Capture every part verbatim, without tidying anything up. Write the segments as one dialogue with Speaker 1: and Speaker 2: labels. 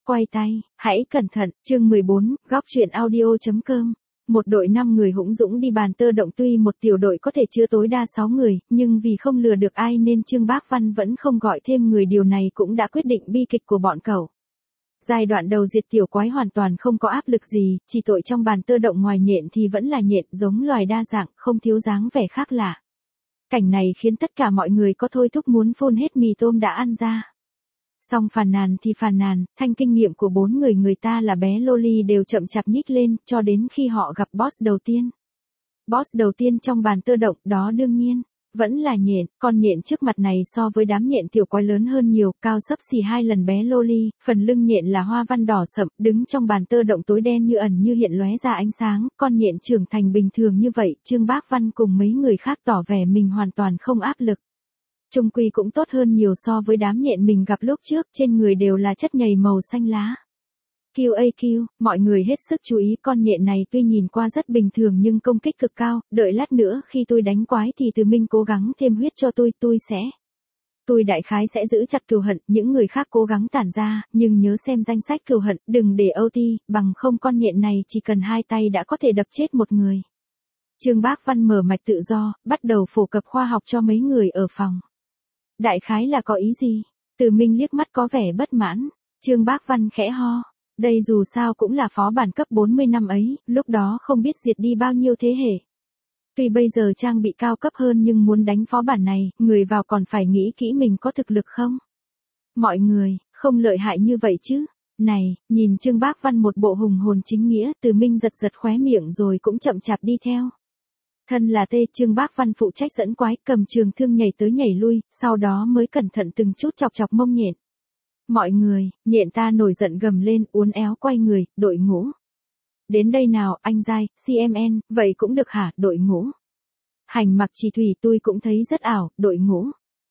Speaker 1: quay tay, hãy cẩn thận, chương mười bốn, góc truyện audio.com. Một đội năm người hũng dũng đi bàn tơ động, tuy một tiểu đội có thể chứa tối đa sáu người, nhưng vì không lừa được ai nên Trương Bác Văn vẫn không gọi thêm người, điều này cũng đã quyết định bi kịch của bọn cẩu. Giai đoạn đầu diệt tiểu quái hoàn toàn không có áp lực gì, chỉ tội trong bàn tơ động ngoài nhện thì vẫn là nhện, giống loài đa dạng, không thiếu dáng vẻ khác lạ. Cảnh này khiến tất cả mọi người có thôi thúc muốn phun hết mì tôm đã ăn ra. Xong phàn nàn thì phàn nàn, thanh kinh nghiệm của bốn người người ta là bé Loli đều chậm chạp nhích lên, cho đến khi họ gặp boss đầu tiên. Boss đầu tiên trong bàn tơ động, đó đương nhiên, vẫn là nhện. Con nhện trước mặt này so với đám nhện tiểu quái lớn hơn nhiều, cao xấp xì hai lần bé Loli, phần lưng nhện là hoa văn đỏ sậm, đứng trong bàn tơ động tối đen như ẩn như hiện lóe ra ánh sáng. Con nhện trưởng thành bình thường như vậy, Trương Bác Văn cùng mấy người khác tỏ vẻ mình hoàn toàn không áp lực. Trung quy cũng tốt hơn nhiều so với đám nhện mình gặp lúc trước, trên người đều là chất nhầy màu xanh lá. quy a quy, mọi người hết sức chú ý, con nhện này tuy nhìn qua rất bình thường nhưng công kích cực cao, đợi lát nữa khi tôi đánh quái thì Từ Minh cố gắng thêm huyết cho tôi, tôi sẽ. Tôi đại khái sẽ giữ chặt cừu hận, những người khác cố gắng tản ra, nhưng nhớ xem danh sách cừu hận, đừng để ô tê, bằng không con nhện này chỉ cần hai tay đã có thể đập chết một người. Trương Bác Văn mở mạch tự do, bắt đầu phổ cập khoa học cho mấy người ở phòng. Đại khái là có ý gì? Từ Minh liếc mắt có vẻ bất mãn. Trương Bác Văn khẽ ho. Đây dù sao cũng là phó bản cấp bốn mươi năm ấy, lúc đó không biết diệt đi bao nhiêu thế hệ. Tuy bây giờ trang bị cao cấp hơn nhưng muốn đánh phó bản này, người vào còn phải nghĩ kỹ mình có thực lực không? Mọi người, không lợi hại như vậy chứ. Này, nhìn Trương Bác Văn một bộ hùng hồn chính nghĩa, Từ Minh giật giật khóe miệng rồi cũng chậm chạp đi theo. Thân là tê, Trương Bác Văn phụ trách dẫn quái, cầm trường thương nhảy tới nhảy lui, sau đó mới cẩn thận từng chút chọc chọc mông nhện. Mọi người, nhện ta nổi giận gầm lên, uốn éo quay người, đội ngũ. Đến đây nào, anh giai, xê em en, vậy cũng được hả, đội ngũ. Hành mặc chỉ thủy tôi cũng thấy rất ảo, đội ngũ.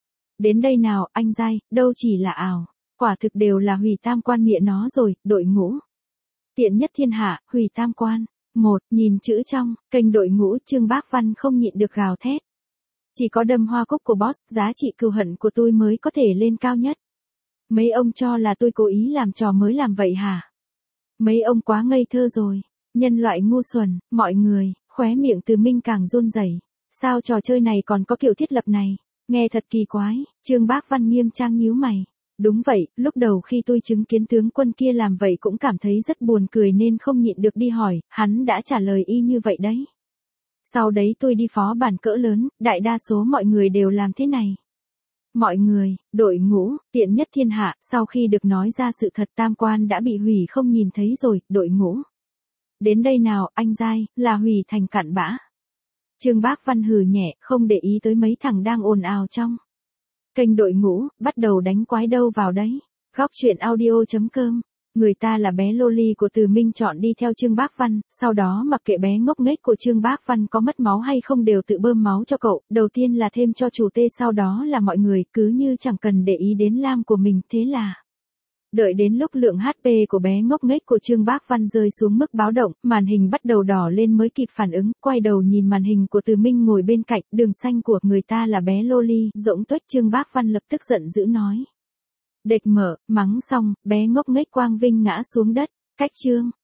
Speaker 1: Đến đây nào, anh giai, đâu chỉ là ảo, quả thực đều là hủy tam quan nghĩa nó rồi, đội ngũ. Tiện nhất thiên hạ, hủy tam quan. Một, nhìn chữ trong, kênh đội ngũ Trương Bác Văn không nhịn được gào thét. Chỉ có đâm hoa cúc của boss, giá trị cừu hận của tôi mới có thể lên cao nhất. Mấy ông cho là tôi cố ý làm trò mới làm vậy hả? Mấy ông quá ngây thơ rồi. Nhân loại ngu xuẩn, mọi người, khóe miệng Từ Minh càng run rẩy. Sao trò chơi này còn có kiểu thiết lập này? Nghe thật kỳ quái, Trương Bác Văn nghiêm trang nhíu mày. Đúng vậy, lúc đầu khi tôi chứng kiến tướng quân kia làm vậy cũng cảm thấy rất buồn cười nên không nhịn được đi hỏi, hắn đã trả lời y như vậy đấy. Sau đấy tôi đi phó bản cỡ lớn, đại đa số mọi người đều làm thế này. Mọi người, đội ngũ, tiện nhất thiên hạ, sau khi được nói ra sự thật tam quan đã bị hủy không nhìn thấy rồi, đội ngũ. Đến đây nào, anh giai, là hủy thành cặn bã. Trương Bác Văn hừ nhẹ, không để ý tới mấy thằng đang ồn ào trong kênh đội ngũ, bắt đầu đánh quái đâu vào đấy. Góc truyện audio.com. Người ta là bé Loli của Từ Minh chọn đi theo Trương Bác Văn, sau đó mặc kệ bé ngốc nghếch của Trương Bác Văn có mất máu hay không đều tự bơm máu cho cậu, đầu tiên là thêm cho chủ tê sau đó là mọi người, cứ như chẳng cần để ý đến lam của mình, thế là. Đợi đến lúc lượng hát pê của bé ngốc nghếch của Trương Bác Văn rơi xuống mức báo động, màn hình bắt đầu đỏ lên mới kịp phản ứng, quay đầu nhìn màn hình của Từ Minh ngồi bên cạnh, đường xanh của người ta là bé Loli, rỗng tuếch. Trương Bác Văn lập tức giận dữ nói. Địch mở, mắng xong, bé ngốc nghếch quang vinh ngã xuống đất, cách Trương